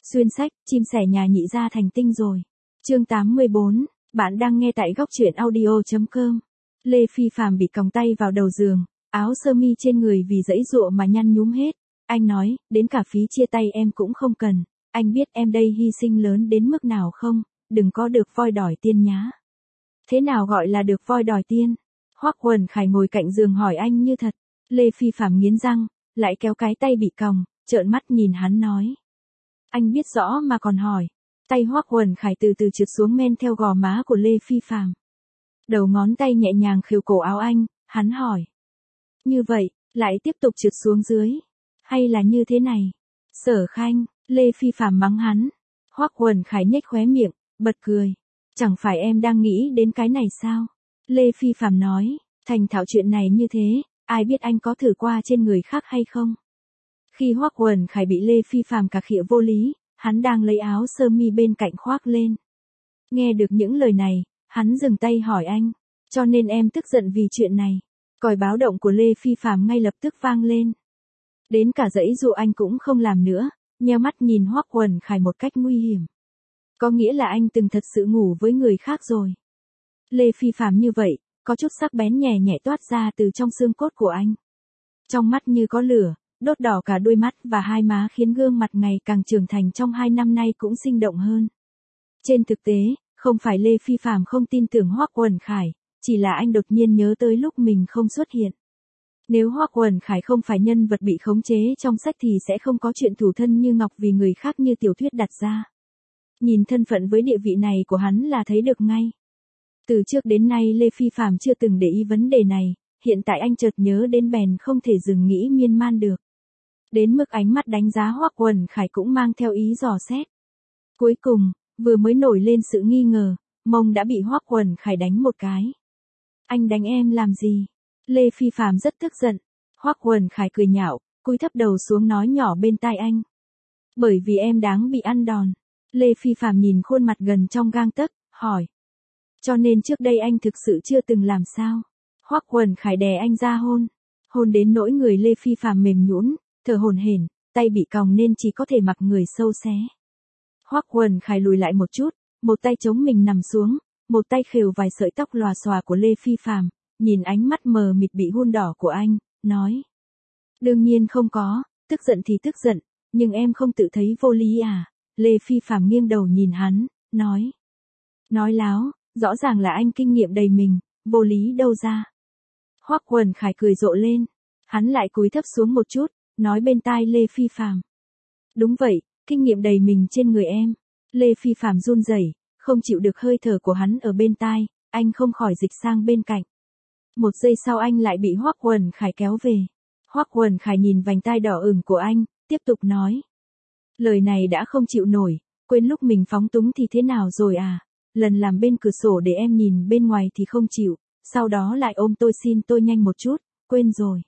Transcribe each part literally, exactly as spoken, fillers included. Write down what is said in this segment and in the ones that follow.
Xuyên sách, chim sẻ nhà nhị gia thành tinh rồi. Chương tám mươi bốn, bạn đang nghe tại góc truyện audio chấm com. Lê Phi Phạm bị còng tay vào đầu giường, áo sơ mi trên người vì giãy giụa mà nhăn nhúm hết. Anh nói, đến cả phí chia tay em cũng không cần, anh biết em đây hy sinh lớn đến mức nào không, đừng có được voi đòi tiên nhá. Thế nào gọi là được voi đòi tiên? Hoắc Quần Khải ngồi cạnh giường hỏi anh như thật. Lê Phi Phạm nghiến răng, lại kéo cái tay bị còng, trợn mắt nhìn hắn nói. Anh biết rõ mà còn hỏi. Tay Hoắc Quần Khải từ từ trượt xuống men theo gò má của Lê Phi Phạm. Đầu ngón tay nhẹ nhàng khều cổ áo anh, hắn hỏi. Như vậy, lại tiếp tục trượt xuống dưới. Hay là như thế này? Sở Khanh, Lê Phi Phạm mắng hắn. Hoắc Quần Khải nhếch khóe miệng, bật cười. Chẳng phải em đang nghĩ đến cái này sao? Lê Phi Phạm nói, thành thạo chuyện này như thế, ai biết anh có thử qua trên người khác hay không? Khi Hoắc Quần Khải bị Lê Phi Phạm cà khịa vô lý, hắn đang lấy áo sơ mi bên cạnh khoác lên. Nghe được những lời này, hắn dừng tay hỏi anh, cho nên em tức giận vì chuyện này. Còi báo động của Lê Phi Phạm ngay lập tức vang lên. Đến cả giãy dụ anh cũng không làm nữa, nheo mắt nhìn Hoắc Quần Khải một cách nguy hiểm. Có nghĩa là anh từng thật sự ngủ với người khác rồi. Lê Phi Phạm như vậy, có chút sắc bén nhẹ nhẹ toát ra từ trong xương cốt của anh. Trong mắt như có lửa, đốt đỏ cả đôi mắt và hai má khiến gương mặt ngày càng trưởng thành trong hai năm nay cũng sinh động hơn. Trên thực tế, không phải Lê Phi Phạm không tin tưởng Hoắc Quần Khải, chỉ là anh đột nhiên nhớ tới lúc mình không xuất hiện. Nếu Hoắc Quần Khải không phải nhân vật bị khống chế trong sách thì sẽ không có chuyện thủ thân như ngọc vì người khác như tiểu thuyết đặt ra. Nhìn thân phận với địa vị này của hắn là thấy được ngay. Từ trước đến nay Lê Phi Phạm chưa từng để ý vấn đề này, hiện tại anh chợt nhớ đến bèn không thể dừng nghĩ miên man được. Đến mức ánh mắt đánh giá Hoắc Quần Khải cũng mang theo ý dò xét. Cuối cùng, vừa mới nổi lên sự nghi ngờ, mông đã bị Hoắc Quần Khải đánh một cái. Anh đánh em làm gì? Lê Phi Phạm rất tức giận. Hoắc Quần Khải cười nhạo, cúi thấp đầu xuống nói nhỏ bên tai anh. Bởi vì em đáng bị ăn đòn. Lê Phi Phạm nhìn khuôn mặt gần trong gang tấc, hỏi. Cho nên trước đây anh thực sự chưa từng làm sao? Hoắc Quần Khải đè anh ra hôn. Hôn đến nỗi người Lê Phi Phạm mềm nhũn, thở hổn hển, tay bị còng nên chỉ có thể mặc người sâu xé. Hoắc Quần Khải lùi lại một chút, một tay chống mình nằm xuống, một tay khều vài sợi tóc lòa xòa của Lê Phi Phạm, nhìn ánh mắt mờ mịt bị hun đỏ của anh, nói. Đương nhiên không có, tức giận thì tức giận, nhưng em không tự thấy vô lý à? Lê Phi Phạm nghiêng đầu nhìn hắn, nói. Nói láo, rõ ràng là anh kinh nghiệm đầy mình, vô lý đâu ra. Hoắc Quần Khải cười rộ lên, hắn lại cúi thấp xuống một chút, nói bên tai Lê Phi Phạm. Đúng vậy, kinh nghiệm đầy mình trên người em. Lê Phi Phạm run rẩy, không chịu được hơi thở của hắn ở bên tai, anh không khỏi dịch sang bên cạnh. Một giây sau anh lại bị Hoắc Quần Khải kéo về. Hoắc Quần Khải nhìn vành tai đỏ ửng của anh, tiếp tục nói. Lời này đã không chịu nổi, quên lúc mình phóng túng thì thế nào rồi à? Lần làm bên cửa sổ để em nhìn bên ngoài thì không chịu, sau đó lại ôm tôi xin tôi nhanh một chút, quên rồi.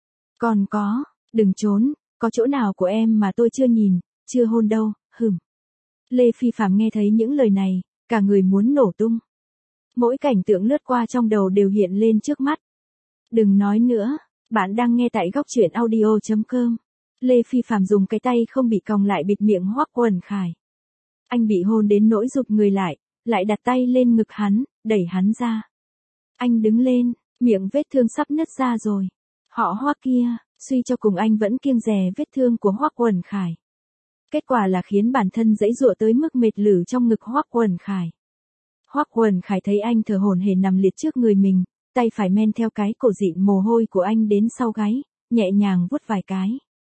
Còn có, đừng trốn, có chỗ nào của em mà tôi chưa nhìn, chưa hôn đâu, hừm. Lê Phi Phạm nghe thấy những lời này, cả người muốn nổ tung. Mỗi cảnh tượng lướt qua trong đầu đều hiện lên trước mắt. Đừng nói nữa, bạn đang nghe tại góc truyện audio chấm com. Lê Phi Phạm dùng cái tay không bị còng lại bịt miệng Hoắc Quần Khải. Anh bị hôn đến nỗi rụt người lại, lại đặt tay lên ngực hắn, đẩy hắn ra. Anh đứng lên, miệng vết thương sắp nứt ra rồi. Họ Hoắc kia, suy cho cùng anh vẫn kiêng dè vết thương của Hoắc Quần Khải. Kết quả là khiến bản thân giãy giụa tới mức mệt lử trong ngực Hoắc Quần Khải. Hoắc Quần Khải thấy anh thở hổn hển nằm liệt trước người mình, tay phải men theo cái cổ dịn mồ hôi của anh đến sau gáy, nhẹ nhàng vuốt vài cái.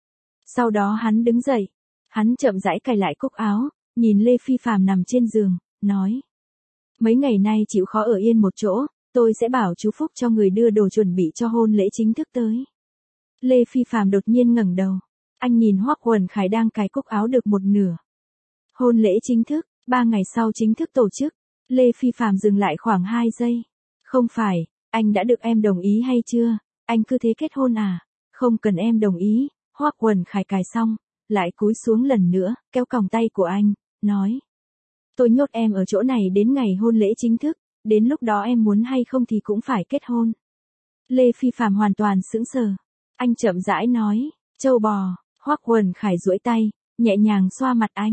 Sau đó hắn đứng dậy, hắn chậm rãi cài lại cúc áo, nhìn Lê Phi Phạm nằm trên giường, nói. Mấy ngày nay chịu khó ở yên một chỗ, tôi sẽ bảo chú Phúc cho người đưa đồ chuẩn bị cho hôn lễ chính thức tới. Lê Phi Phạm đột nhiên ngẩng đầu, anh nhìn Hoắc Quần Khải đang cài cúc áo được một nửa. Hôn lễ chính thức, ba ngày sau chính thức tổ chức. Lê Phi Phạm dừng lại khoảng hai giây. Không phải, anh đã được em đồng ý hay chưa? Anh cứ thế kết hôn à? Không cần em đồng ý. Hoắc Quần Khải cài xong, lại cúi xuống lần nữa, kéo còng tay của anh, nói. Tôi nhốt em ở chỗ này đến ngày hôn lễ chính thức, đến lúc đó em muốn hay không thì cũng phải kết hôn. Lê Phi Phạm hoàn toàn sững sờ. Anh chậm rãi nói, trâu bò. Hoắc Quần Khải duỗi tay, nhẹ nhàng xoa mặt anh.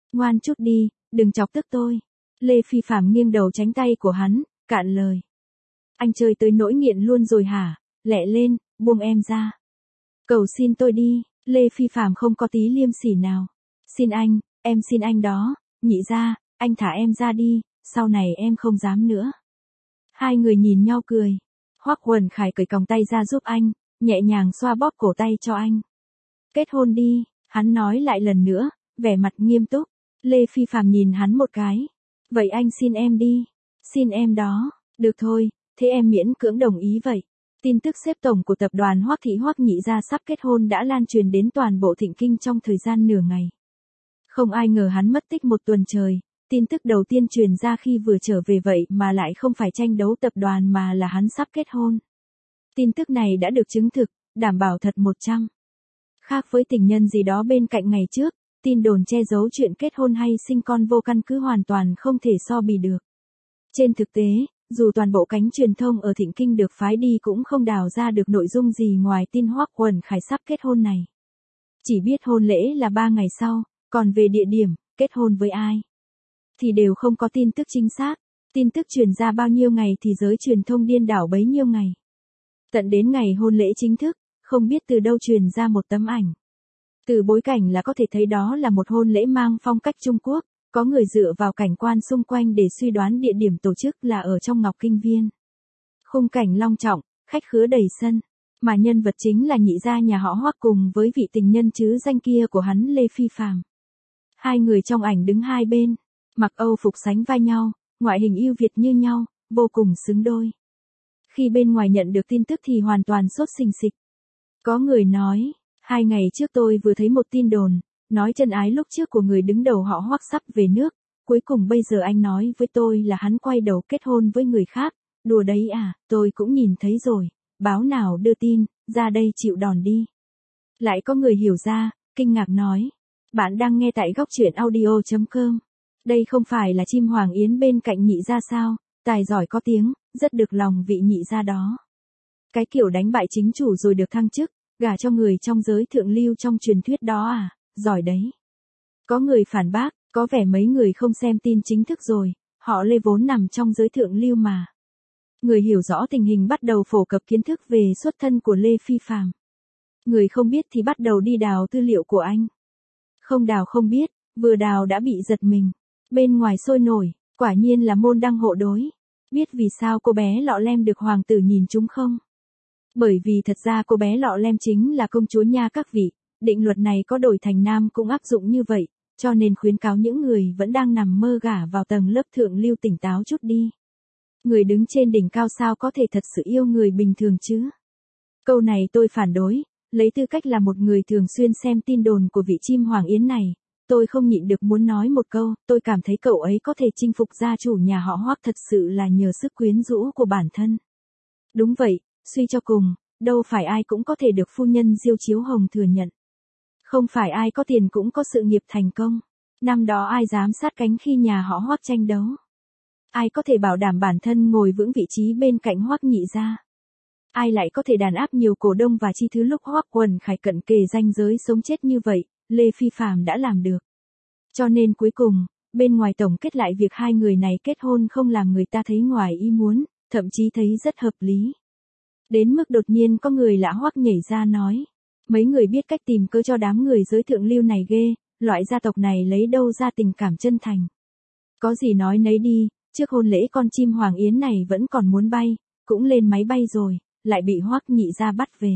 Ngoan chút đi, đừng chọc tức tôi. Lê Phi Phạm nghiêng đầu tránh tay của hắn, cạn lời. Anh chơi tới nỗi nghiện luôn rồi hả? Lẹ lên, buông em ra. Cầu xin tôi đi. Lê Phi Phạm không có tí liêm sỉ nào. Xin anh, em xin anh đó. Nhị ra, anh thả em ra đi, sau này em không dám nữa. Hai người nhìn nhau cười. Hoắc Quần Khải cởi còng tay ra giúp anh, nhẹ nhàng xoa bóp cổ tay cho anh. Kết hôn đi, hắn nói lại lần nữa, vẻ mặt nghiêm túc. Lê Phi Phạm nhìn hắn một cái. Vậy anh xin em đi. Xin em đó. Được thôi, thế em miễn cưỡng đồng ý vậy. Tin tức xếp tổng của tập đoàn Hoắc Thị Hoắc Nhị gia sắp kết hôn đã lan truyền đến toàn bộ Thịnh Kinh trong thời gian nửa ngày. Không ai ngờ hắn mất tích một tuần trời. Tin tức đầu tiên truyền ra khi vừa trở về vậy mà lại không phải tranh đấu tập đoàn mà là hắn sắp kết hôn. Tin tức này đã được chứng thực, đảm bảo thật một trăm. Khác với tình nhân gì đó bên cạnh ngày trước, tin đồn che giấu chuyện kết hôn hay sinh con vô căn cứ hoàn toàn không thể so bì được. Trên thực tế, dù toàn bộ cánh truyền thông ở Thịnh Kinh được phái đi cũng không đào ra được nội dung gì ngoài tin Hoắc Quần Khải sắp kết hôn này. Chỉ biết hôn lễ là ba ngày sau, còn về địa điểm, kết hôn với ai, thì đều không có tin tức chính xác. Tin tức truyền ra bao nhiêu ngày thì giới truyền thông điên đảo bấy nhiêu ngày. Tận đến ngày hôn lễ chính thức, không biết từ đâu truyền ra một tấm ảnh. Từ bối cảnh là có thể thấy đó là một hôn lễ mang phong cách Trung Quốc, có người dựa vào cảnh quan xung quanh để suy đoán địa điểm tổ chức là ở trong Ngọc Kinh Viên. Khung cảnh long trọng, khách khứa đầy sân, mà nhân vật chính là nhị gia nhà họ Hoắc cùng với vị tình nhân chứ danh kia của hắn Lê Phi Phạm. Hai người trong ảnh đứng hai bên, mặc Âu phục sánh vai nhau, ngoại hình ưu việt như nhau, vô cùng xứng đôi. Khi bên ngoài nhận được tin tức thì hoàn toàn sốt sình sịch. Có người nói, hai ngày trước tôi vừa thấy một tin đồn, nói chân ái lúc trước của người đứng đầu họ Hoắc sắp về nước, cuối cùng bây giờ anh nói với tôi là hắn quay đầu kết hôn với người khác, đùa đấy à, tôi cũng nhìn thấy rồi, báo nào đưa tin, ra đây chịu đòn đi. Lại có người hiểu ra, kinh ngạc nói, bạn đang nghe tại góc truyện audio chấm com. Đây không phải là chim hoàng yến bên cạnh nhị gia sao, tài giỏi có tiếng, rất được lòng vị nhị gia đó. Cái kiểu đánh bại chính chủ rồi được thăng chức, gả cho người trong giới thượng lưu trong truyền thuyết đó à, giỏi đấy. Có người phản bác, có vẻ mấy người không xem tin chính thức rồi, họ Lê vốn nằm trong giới thượng lưu mà. Người hiểu rõ tình hình bắt đầu phổ cập kiến thức về xuất thân của Lê Phi Phạm. Người không biết thì bắt đầu đi đào tư liệu của anh. Không đào không biết, vừa đào đã bị giật mình. Bên ngoài sôi nổi, quả nhiên là môn đăng hộ đối. Biết vì sao cô bé Lọ Lem được hoàng tử nhìn trúng không? Bởi vì thật ra cô bé Lọ Lem chính là công chúa nha các vị, định luật này có đổi thành nam cũng áp dụng như vậy, cho nên khuyến cáo những người vẫn đang nằm mơ gả vào tầng lớp thượng lưu tỉnh táo chút đi. Người đứng trên đỉnh cao sao có thể thật sự yêu người bình thường chứ? Câu này tôi phản đối, lấy tư cách là một người thường xuyên xem tin đồn của vị chim hoàng yến này, tôi không nhịn được muốn nói một câu, tôi cảm thấy cậu ấy có thể chinh phục gia chủ nhà họ Hoắc thật sự là nhờ sức quyến rũ của bản thân. Đúng vậy, suy cho cùng, đâu phải ai cũng có thể được phu nhân Diêu Chiếu Hồng thừa nhận. Không phải ai có tiền cũng có sự nghiệp thành công. Năm đó ai dám sát cánh khi nhà họ Hoắc tranh đấu? Ai có thể bảo đảm bản thân ngồi vững vị trí bên cạnh Hoắc nhị gia? Ai lại có thể đàn áp nhiều cổ đông và chi thứ lúc Hoắc Quần Khải cận kề ranh giới sống chết như vậy, Lê Phi Phạm đã làm được. Cho nên cuối cùng, bên ngoài tổng kết lại việc hai người này kết hôn không làm người ta thấy ngoài ý muốn, thậm chí thấy rất hợp lý. Đến mức đột nhiên có người lạ hoắc nhảy ra nói. Mấy người biết cách tìm cớ cho đám người giới thượng lưu này ghê, loại gia tộc này lấy đâu ra tình cảm chân thành. Có gì nói nấy đi, trước hôn lễ con chim hoàng yến này vẫn còn muốn bay, cũng lên máy bay rồi, lại bị Hoắc nhị gia bắt về.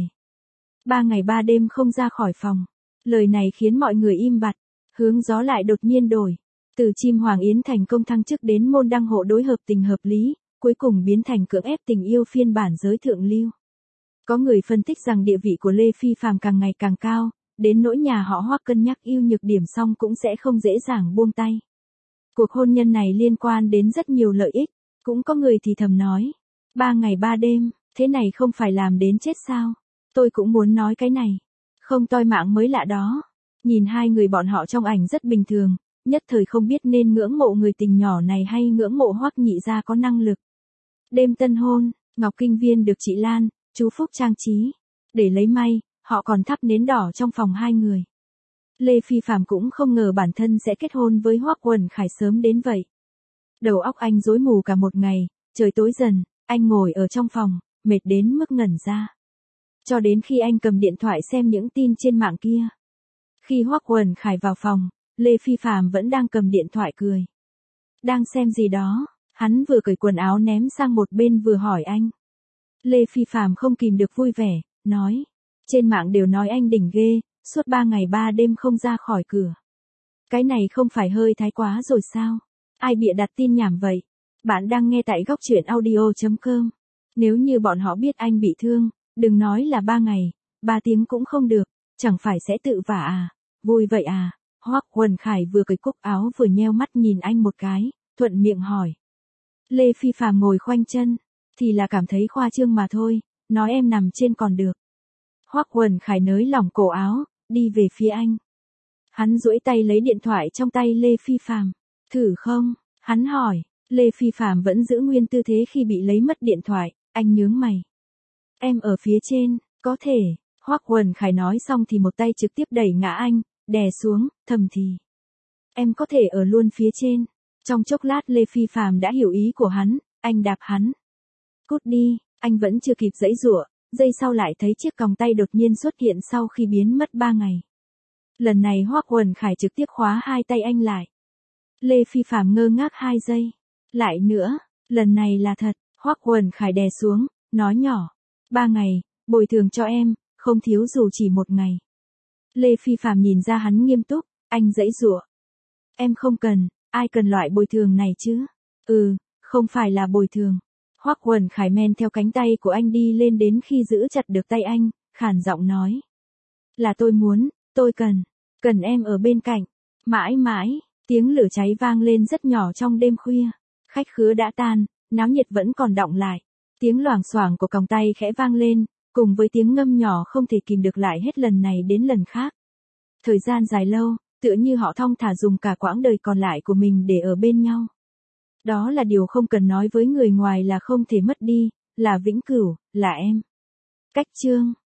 Ba ngày ba đêm không ra khỏi phòng. Lời này khiến mọi người im bặt, hướng gió lại đột nhiên đổi. Từ chim hoàng yến thành công thăng chức đến môn đăng hộ đối hợp tình hợp lý, cuối cùng biến thành cưỡng ép tình yêu phiên bản giới thượng lưu. Có người phân tích rằng địa vị của Lê Phi Phạm càng ngày càng cao, đến nỗi nhà họ Hoắc cân nhắc ưu nhược điểm xong cũng sẽ không dễ dàng buông tay. Cuộc hôn nhân này liên quan đến rất nhiều lợi ích, cũng có người thì thầm nói. Ba ngày ba đêm, thế này không phải làm đến chết sao? Tôi cũng muốn nói cái này. Không toi mạng mới lạ đó. Nhìn hai người bọn họ trong ảnh rất bình thường, nhất thời không biết nên ngưỡng mộ người tình nhỏ này hay ngưỡng mộ Hoắc nhị gia có năng lực. Đêm tân hôn, Ngọc Kinh Viên được chị Lan, chú Phúc trang trí. Để lấy may, họ còn thắp nến đỏ trong phòng hai người. Lê Phi Phạm cũng không ngờ bản thân sẽ kết hôn với Hoắc Quần Khải sớm đến vậy. Đầu óc anh rối mù cả một ngày, trời tối dần, anh ngồi ở trong phòng, mệt đến mức ngẩn ra. Cho đến khi anh cầm điện thoại xem những tin trên mạng kia. Khi Hoắc Quần Khải vào phòng, Lê Phi Phạm vẫn đang cầm điện thoại cười. Đang xem gì đó, hắn vừa cởi quần áo ném sang một bên vừa hỏi anh. Lê Phi Phạm không kìm được vui vẻ, nói. Trên mạng đều nói anh đỉnh ghê, suốt ba ngày ba đêm không ra khỏi cửa. Cái này không phải hơi thái quá rồi sao? Ai bịa đặt tin nhảm vậy? Bạn đang nghe tại góc truyện audio chấm com. Nếu như bọn họ biết anh bị thương, đừng nói là ba ngày, ba tiếng cũng không được, chẳng phải sẽ tự vả à? Vui vậy à? Hoắc Quần Khải vừa cởi cúc áo vừa nheo mắt nhìn anh một cái, thuận miệng hỏi. Lê Phi Phạm ngồi khoanh chân, thì là cảm thấy khoa trương mà thôi, nói em nằm trên còn được. Hoắc Quần Khải nới lỏng cổ áo, đi về phía anh. Hắn duỗi tay lấy điện thoại trong tay Lê Phi Phạm. Thử không? Hắn hỏi. Lê Phi Phạm vẫn giữ nguyên tư thế khi bị lấy mất điện thoại, anh nhướng mày. Em ở phía trên, có thể. Hoắc Quần Khải nói xong thì một tay trực tiếp đẩy ngã anh, đè xuống, thầm thì. Em có thể ở luôn phía trên. Trong chốc lát Lê Phi Phạm đã hiểu ý của hắn, anh đạp hắn. Cút đi, anh vẫn chưa kịp giãy giụa, giây sau lại thấy chiếc còng tay đột nhiên xuất hiện sau khi biến mất ba ngày. Lần này Hoắc Quần Khải trực tiếp khóa hai tay anh lại. Lê Phi Phạm ngơ ngác hai giây. Lại nữa, lần này là thật, Hoắc Quần Khải đè xuống, nói nhỏ. Ba ngày, bồi thường cho em, không thiếu dù chỉ một ngày. Lê Phi Phạm nhìn ra hắn nghiêm túc, anh giãy giụa. Em không cần, ai cần loại bồi thường này chứ? Ừ, không phải là bồi thường. Hoắc Quần Khải men theo cánh tay của anh đi lên đến khi giữ chặt được tay anh, khàn giọng nói. Là tôi muốn, tôi cần, cần em ở bên cạnh. Mãi mãi, tiếng lửa cháy vang lên rất nhỏ trong đêm khuya. Khách khứa đã tan, náo nhiệt vẫn còn đọng lại. Tiếng loảng xoảng của còng tay khẽ vang lên, cùng với tiếng ngâm nhỏ không thể kìm được lại hết lần này đến lần khác. Thời gian dài lâu, tựa như họ thong thả dùng cả quãng đời còn lại của mình để ở bên nhau. Đó là điều không cần nói với người ngoài là không thể mất đi, là vĩnh cửu, là em. Cách chương